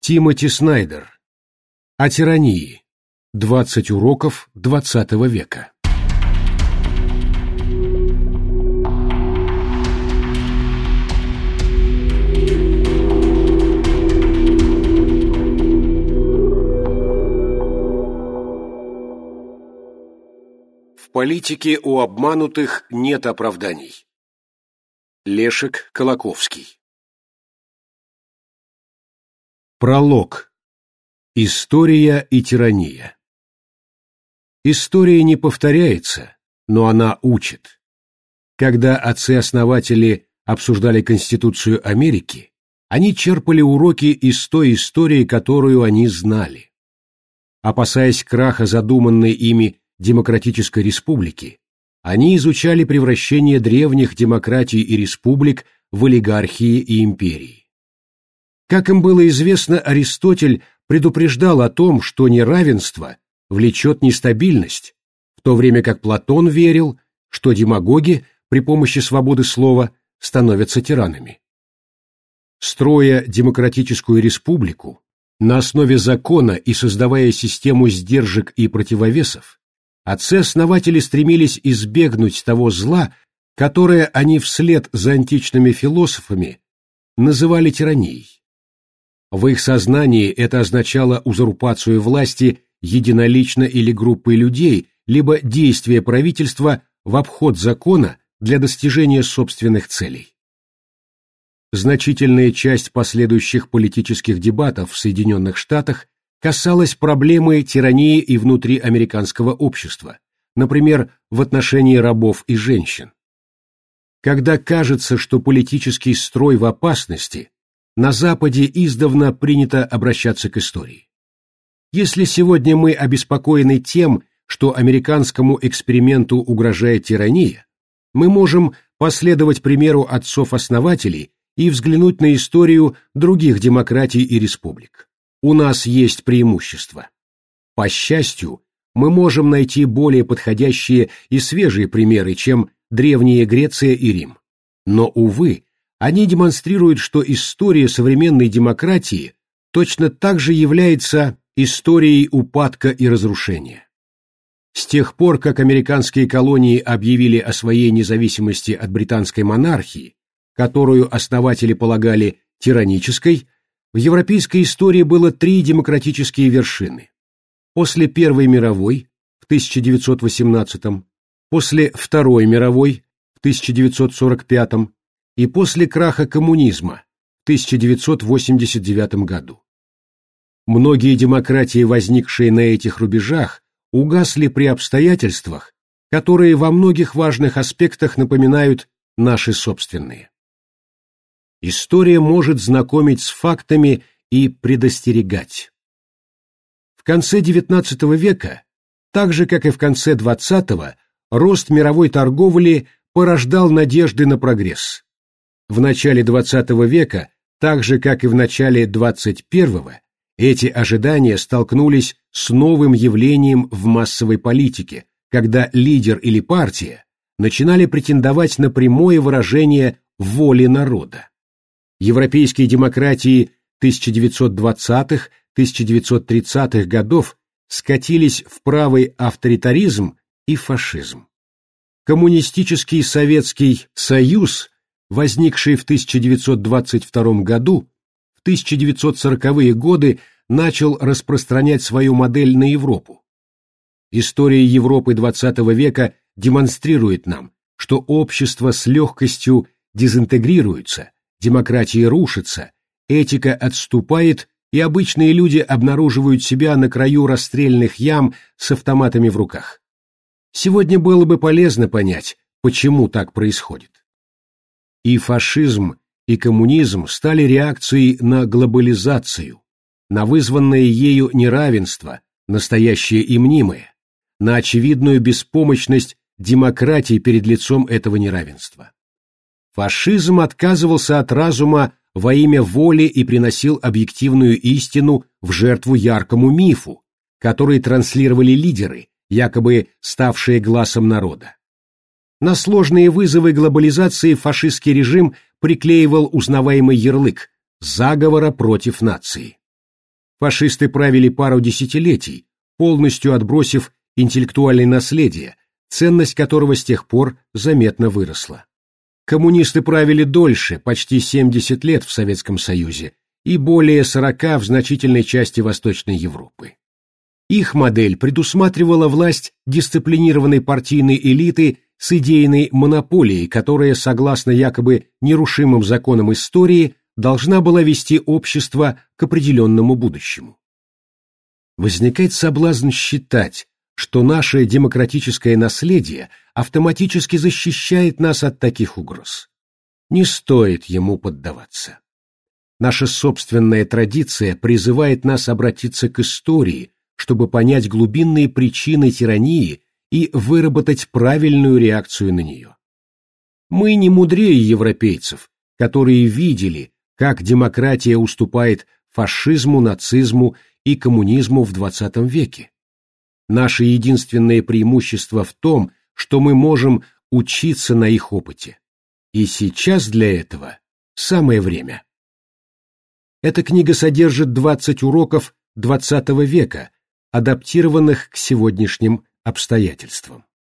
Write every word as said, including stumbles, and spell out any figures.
Тимоти Снайдер. О тирании. двадцать уроков двадцатого века. В политике у обманутых нет оправданий. Лешек Колоковский. Пролог. История и тирания. История не повторяется, но она учит. Когда отцы-основатели обсуждали Конституцию Америки, они черпали уроки из той истории, которую они знали. Опасаясь краха задуманной ими демократической республики, они изучали превращение древних демократий и республик в олигархии и империи. Как им было известно, Аристотель предупреждал о том, что неравенство влечет нестабильность, в то время как Платон верил, что демагоги при помощи свободы слова становятся тиранами. Строя демократическую республику на основе закона и создавая систему сдержек и противовесов, отцы-основатели стремились избегнуть того зла, которое они вслед за античными философами называли тиранией. В их сознании это означало узурпацию власти единолично или группой людей, либо действие правительства в обход закона для достижения собственных целей. Значительная часть последующих политических дебатов в Соединенных Штатах касалась проблемы тирании и внутри американского общества, например, в отношении рабов и женщин. Когда кажется, что политический строй в опасности, на Западе издавна принято обращаться к истории. Если сегодня мы обеспокоены тем, что американскому эксперименту угрожает тирания, мы можем последовать примеру отцов-основателей и взглянуть на историю других демократий и республик. У нас есть преимущество. По счастью, мы можем найти более подходящие и свежие примеры, чем древняя Греция и Рим. Но, увы, они демонстрируют, что история современной демократии точно так же является историей упадка и разрушения. С тех пор, как американские колонии объявили о своей независимости от британской монархии, которую основатели полагали тиранической, в европейской истории было три демократические вершины. После Первой мировой в тысяча девятьсот восемнадцатом, после Второй мировой в тысяча девятьсот сорок пятом и после краха коммунизма в тысяча девятьсот восемьдесят девятом году. Многие демократии, возникшие на этих рубежах, угасли при обстоятельствах, которые во многих важных аспектах напоминают наши собственные. История может знакомить с фактами и предостерегать. В конце девятнадцатого века, так же как и в конце двадцатого, рост мировой торговли порождал надежды на прогресс. В начале двадцатого века, так же как и в начале двадцать первого, эти ожидания столкнулись с новым явлением в массовой политике, когда лидер или партия начинали претендовать на прямое выражение воли народа. Европейские демократии тысяча девятьсот двадцатых — тысяча девятьсот тридцатых годов скатились в правый авторитаризм и фашизм. Коммунистический Советский Союз, возникший в тысяча девятьсот двадцать втором году, в тысяча девятьсот сороковые годы начал распространять свою модель на Европу. История Европы двадцатого века демонстрирует нам, что общество с легкостью дезинтегрируется, демократия рушится, этика отступает, и обычные люди обнаруживают себя на краю расстрельных ям с автоматами в руках. Сегодня было бы полезно понять, почему так происходит. И фашизм, и коммунизм стали реакцией на глобализацию, на вызванное ею неравенство, настоящее и мнимое, на очевидную беспомощность демократии перед лицом этого неравенства. Фашизм отказывался от разума во имя воли и приносил объективную истину в жертву яркому мифу, который транслировали лидеры, якобы ставшие гласом народа. На сложные вызовы глобализации фашистский режим приклеивал узнаваемый ярлык «заговора против нации». Фашисты правили пару десятилетий, полностью отбросив интеллектуальное наследие, ценность которого с тех пор заметно выросла. Коммунисты правили дольше, почти семьдесят лет в Советском Союзе и более сорока в значительной части Восточной Европы. Их модель предусматривала власть дисциплинированной партийной элиты с идейной монополией, которая, согласно якобы нерушимым законам истории, должна была вести общество к определенному будущему. Возникает соблазн считать, что наше демократическое наследие автоматически защищает нас от таких угроз. Не стоит ему поддаваться. Наша собственная традиция призывает нас обратиться к истории, чтобы понять глубинные причины тирании и выработать правильную реакцию на нее. Мы не мудрее европейцев, которые видели, как демократия уступает фашизму, нацизму и коммунизму в двадцатом веке. Наше единственное преимущество в том, что мы можем учиться на их опыте. И сейчас для этого самое время. Эта книга содержит двадцать уроков двадцатого века, адаптированных к сегодняшним обстоятельствам.